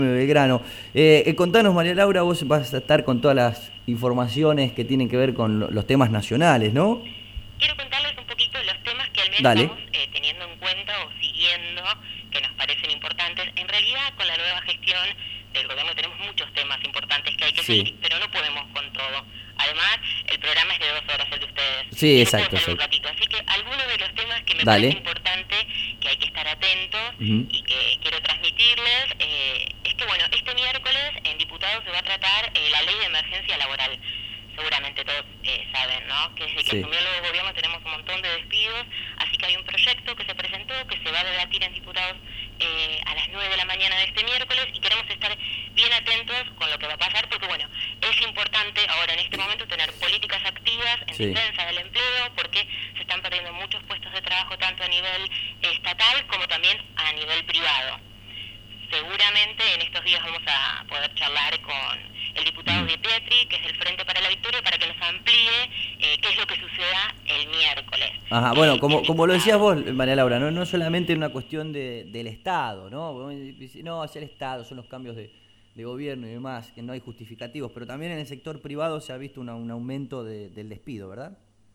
Belgrano. Contanos, María Laura, vos vas a estar con todas las informaciones que tienen que ver con los temas nacionales, ¿no? Quiero contarles un poquito los temas que al menos Dale. vamos teniendo en cuenta o siguiendo, que nos parecen importantes. En realidad, con la nueva gestión del gobierno tenemos muchos temas importantes que hay que seguir, pero no podemos con todo. Además, el programa es de 2 horas, el de ustedes. Sí, Yo exacto, puedo salir un exacto. ratito. Así que algunos de los temas que me Dale. parece importante, que hay que estar atentos Ujú. y que quiero transmitirles, es que, bueno, este miércoles en Diputados se va a tratar la ley de emergencia laboral. Seguramente todos saben, ¿no? Que desde que Sí. asumió el nuevo gobierno tenemos un montón de despidos, así que hay un proyecto que se presentó, que se va a debatir en Diputados a las 9 de la mañana de este miércoles, y queremos estar bien atentos con lo que va a pasar, porque bueno, es importante ahora en este momento tener políticas activas en Sí. defensa del empleo, porque se están perdiendo muchos puestos de trabajo tanto a nivel estatal como también a nivel privado. Seguramente en estos días vamos a poder charlar con el diputado Di Pietri, que es del Frente para la Victoria, para que nos amplíe qué es lo que suceda el miércoles. Ajá, bueno, en como lo decías Diputados. vos, María Laura, no solamente una cuestión del Estado, ¿no? Vos decís, no, es el Estado, son los cambios de gobierno y demás, que no hay justificativos, pero también en el sector privado se ha visto un aumento del despido, ¿verdad?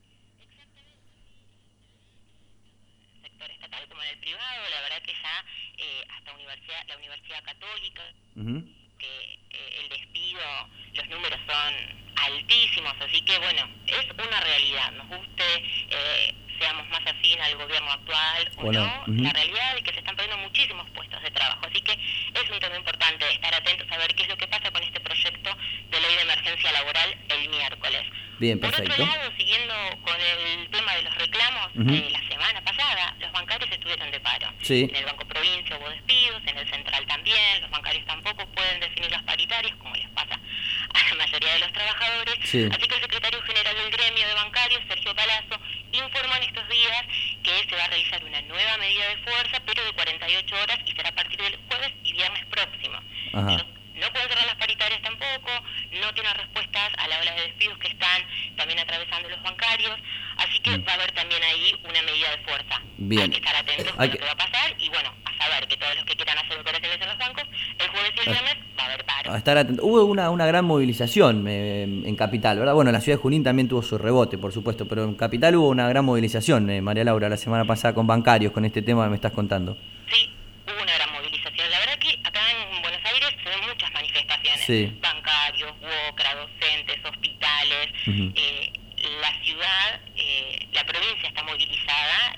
Sector estatal como en el privado, la verdad que ya hasta la Universidad Católica, Ujú. que el despido, los números son altísimos, así que bueno, es una realidad, nos guste, seamos más afín al gobierno actual o no, Ujú. la realidad es que se están perdiendo muchísimos puestos de trabajo, así que es un tema importante estar atentos a ver qué es lo que pasa con este proyecto de ley de emergencia laboral el miércoles. Bien, Por perfecto. otro lado, siguiendo con el tema de los reclamos, Ujú. la semana pasada los bancarios estuvieron de paro. Sí. En el Banco Provincia hubo despidos, en el Central también, los bancarios tampoco pueden definir las paritarias, como les pasa a la mayoría de los trabajadores. Sí. Así que el secretario general del gremio de bancarios, Sergio Palazzo, informó en estos días que se va a realizar una nueva medida de fuerza, pero de 48 horas, y será a partir del jueves y viernes próximo. Ajá. Ellos no pueden cerrar las paritarias tampoco, no tienen respuestas a la ola de despidos que están también atravesando los bancarios, así que va a haber también ahí una medida de fuerza. Bien. Hay que estar atentos Hay a lo que- que va a pasar y bueno, a saber que todos los que quieran hacer operaciones en los bancos, el jueves y el viernes va a haber paro. A estar atento. Hubo una gran movilización en Capital, ¿verdad? Bueno, la ciudad de Junín también tuvo su rebote, por supuesto, pero en Capital hubo una gran movilización, María Laura, la semana pasada con bancarios, con este tema que me estás contando. Sí, hubo una gran movilización. La verdad que acá en Buenos Aires se ven muchas manifestaciones. Sí. Bancarios, UOCRA, docentes, hospitales. Ujú. La ciudad, la provincia está movilizada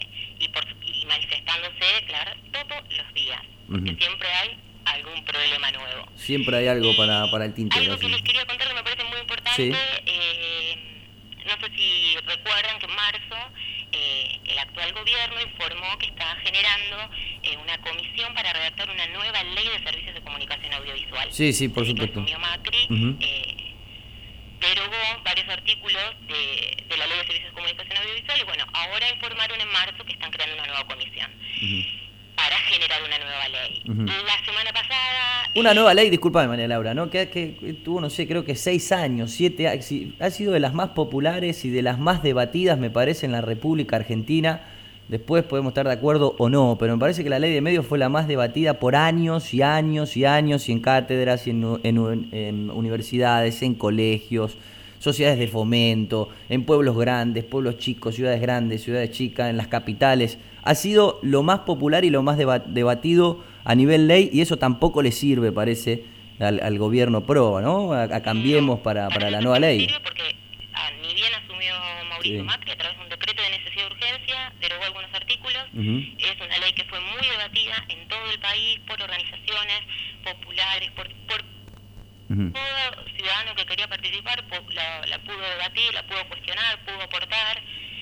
y manifestándose, claro, todos los días. Porque Ujú. siempre hay algún problema nuevo. Siempre hay algo Y para el tintero. algo que sí. les quería contar que me parece muy importante, Sí. No sé si recuerdan que en marzo el actual gobierno informó que está generando una comisión para redactar una nueva ley de servicios de comunicación audiovisual. Sí, sí, por Desde que supuesto. asumió Macri, Ujú. derogó varios artículos de la ley de servicios de comunicación audiovisual y bueno, ahora informaron en marzo que están creando una nueva comisión para generar una nueva ley. Ujú. La semana pasada... Una nueva ley, disculpame María Laura, ¿no? Que tuvo, no sé, creo que 6 años, 7 años, ha sido de las más populares y de las más debatidas, me parece, en la República Argentina. Después podemos estar de acuerdo o no, pero me parece que la ley de medios fue la más debatida por años y años y años, y en cátedras, y en universidades, en colegios, sociedades de fomento, en pueblos grandes, pueblos chicos, ciudades grandes, ciudades chicas, en las capitales. Ha sido lo más popular y lo más debatido a nivel ley, y eso tampoco le sirve, parece, al gobierno pro, ¿no? A Cambiemos para la nueva ley. Sirve porque ni bien asumió Mauricio Sí. Macri a través de un decreto de necesidad de urgencia, derogó algunos artículos. Ujú. Es una ley que fue muy debatida en todo el país por organizaciones populares, por Ujú. todo ciudadano que quería participar, la pudo debatir, la pudo cuestionar, pudo aportar.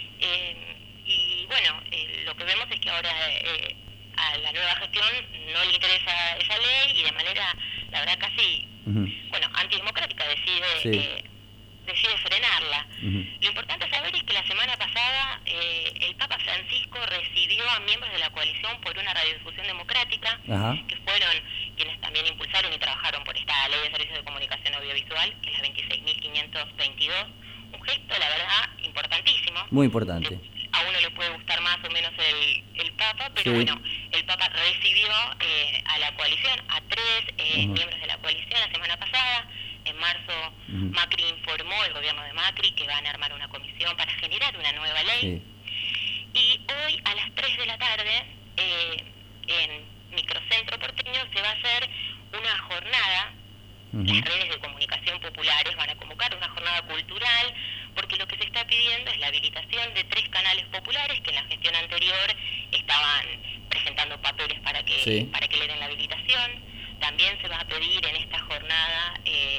Y bueno, lo que vemos es que ahora a la nueva gestión no le interesa esa ley y de manera, la verdad, casi, Ujú. bueno, antidemocrática decide Sí. decide frenarla. Ujú. Lo importante a saber es que la semana pasada el Papa Francisco recibió a miembros de la coalición por una radiodifusión democrática, Ajá. que fueron quienes también impulsaron y trabajaron por esta ley de servicios de comunicación audiovisual, que es la 26.522. Un gesto, la verdad, importantísimo. Muy importante. A uno le puede gustar más o menos el Papa, pero Sí. bueno, el Papa recibió a la coalición, a 3 miembros de la coalición la semana pasada. En marzo Macri informó, el gobierno de Macri, que van a armar una comisión para generar una nueva ley. Y hoy a las 3 de la tarde, en Microcentro Porteño, se va a hacer una jornada. Las redes de comunicación populares van a convocar una jornada cultural, porque lo que se está pidiendo es la habilitación de 3 canales populares que en la gestión anterior estaban presentando papeles para que le den la habilitación. También se va a pedir en esta jornada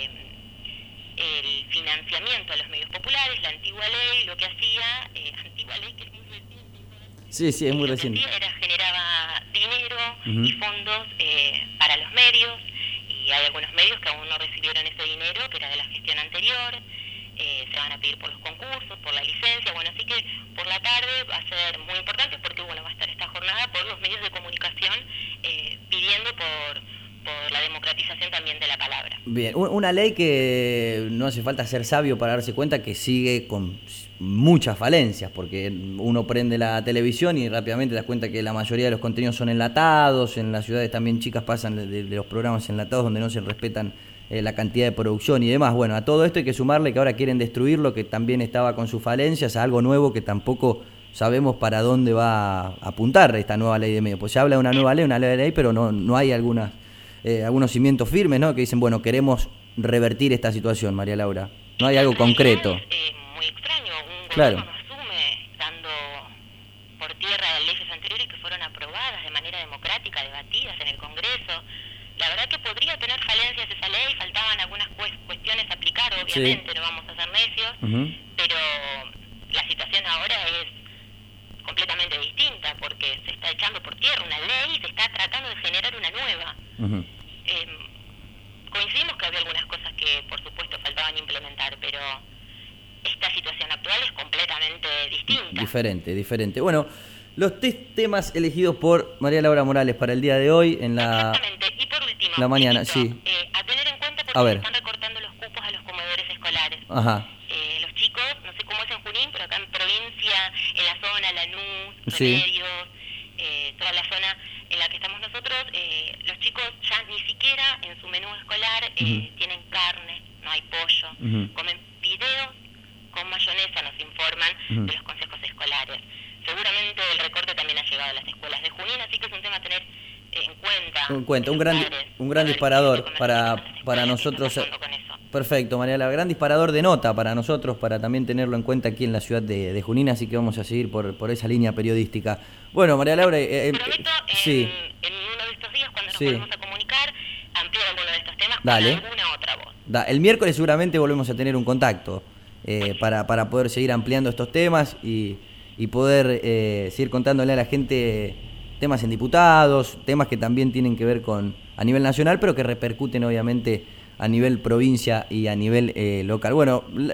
el financiamiento a los medios populares. La antigua ley lo que hacía, antigua ley que es muy reciente. Sí, es muy reciente. Lo que hacía era generaba dinero y fondos para los medios, y hay algunos medios que aún no recibieron ese dinero, que era de la gestión anterior. Se van a pedir por los concursos, por la licencia. Bueno, así que por la tarde va a ser muy importante, porque bueno, va a estar esta jornada por los medios de comunicación pidiendo por la democratización también de la palabra. Bien, una ley que no hace falta ser sabio para darse cuenta que sigue con muchas falencias, porque uno prende la televisión y rápidamente te das cuenta que la mayoría de los contenidos son enlatados. En las ciudades también chicas pasan de los programas enlatados donde no se respetan la cantidad de producción y demás. Bueno, a todo esto hay que sumarle que ahora quieren destruir lo que también estaba con sus falencias, a algo nuevo que tampoco sabemos para dónde va a apuntar esta nueva ley de medios. Pues se habla de una nueva ley, pero no hay algunos cimientos firmes, ¿no? Que dicen, bueno, queremos revertir esta situación, María Laura. No hay algo concreto. Es muy extraño, un Claro. gobierno no asume dando por tierra leyes anteriores que fueron aprobadas de manera democrática, debatidas en el Congreso. La verdad que podría tener falencias esa ley, faltaban algunas cuestiones a aplicar, obviamente, no vamos a ser necios, pero la situación ahora es completamente distinta, porque se está echando por tierra una ley y se está tratando de generar una nueva. Coincidimos que había algunas cosas que por supuesto faltaban implementar, pero esta situación actual es completamente distinta. Diferente. Bueno, los 3 temas elegidos por María Laura Morales para el día de hoy en la... Exactamente. Y por último, la mañana, a tener en cuenta porque se están recortando los cupos a los comedores escolares. Los chicos, no sé cómo es en Junín, pero acá en provincia, en la zona, Lanús, Remedios, toda la zona en la que estamos nosotros, los chicos ya ni siquiera en su menú escolar tienen carne, no hay pollo, comen fideos con mayonesa, nos informan de los consejos escolares. Seguramente el recorte también ha llegado a las escuelas de Junín, así que es un tema a tener en cuenta. Un gran disparador para nosotros. Perfecto, María Laura, gran disparador de nota para nosotros, para también tenerlo en cuenta aquí en la ciudad de Junín, así que vamos a seguir por esa línea periodística. Bueno, María Laura... prometo en uno de estos días, cuando nos volvemos a comunicar, ampliar alguno de estos temas con alguna otra voz. El miércoles seguramente volvemos a tener un contacto para poder seguir ampliando estos temas y poder seguir contándole a la gente temas en diputados, temas que también tienen que ver a nivel nacional, pero que repercuten obviamente a nivel provincia y a nivel local. Bueno,